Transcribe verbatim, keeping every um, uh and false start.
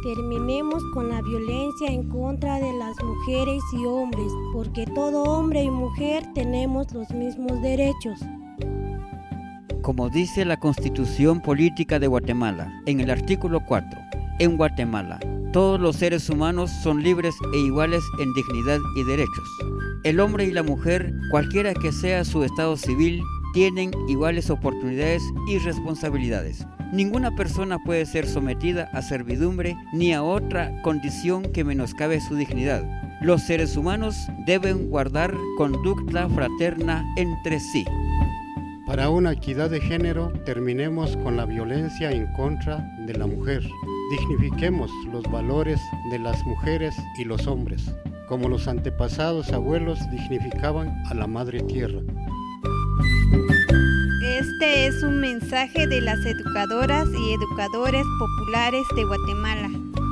Terminemos con la violencia en contra de las mujeres y hombres, porque todo hombre y mujer tenemos los mismos derechos. Como dice la Constitución Política de Guatemala, en el artículo cuatro, en Guatemala, todos los seres humanos son libres e iguales en dignidad y derechos. El hombre y la mujer, cualquiera que sea su estado civil, tienen iguales oportunidades y responsabilidades. Ninguna persona puede ser sometida a servidumbre ni a otra condición que menoscabe su dignidad. Los seres humanos deben guardar conducta fraterna entre sí. Para una equidad de género, terminemos con la violencia en contra de la mujer. Dignifiquemos los valores de las mujeres y los hombres, como los antepasados abuelos dignificaban a la madre tierra. Este es un mensaje de las educadoras y educadores populares de Guatemala.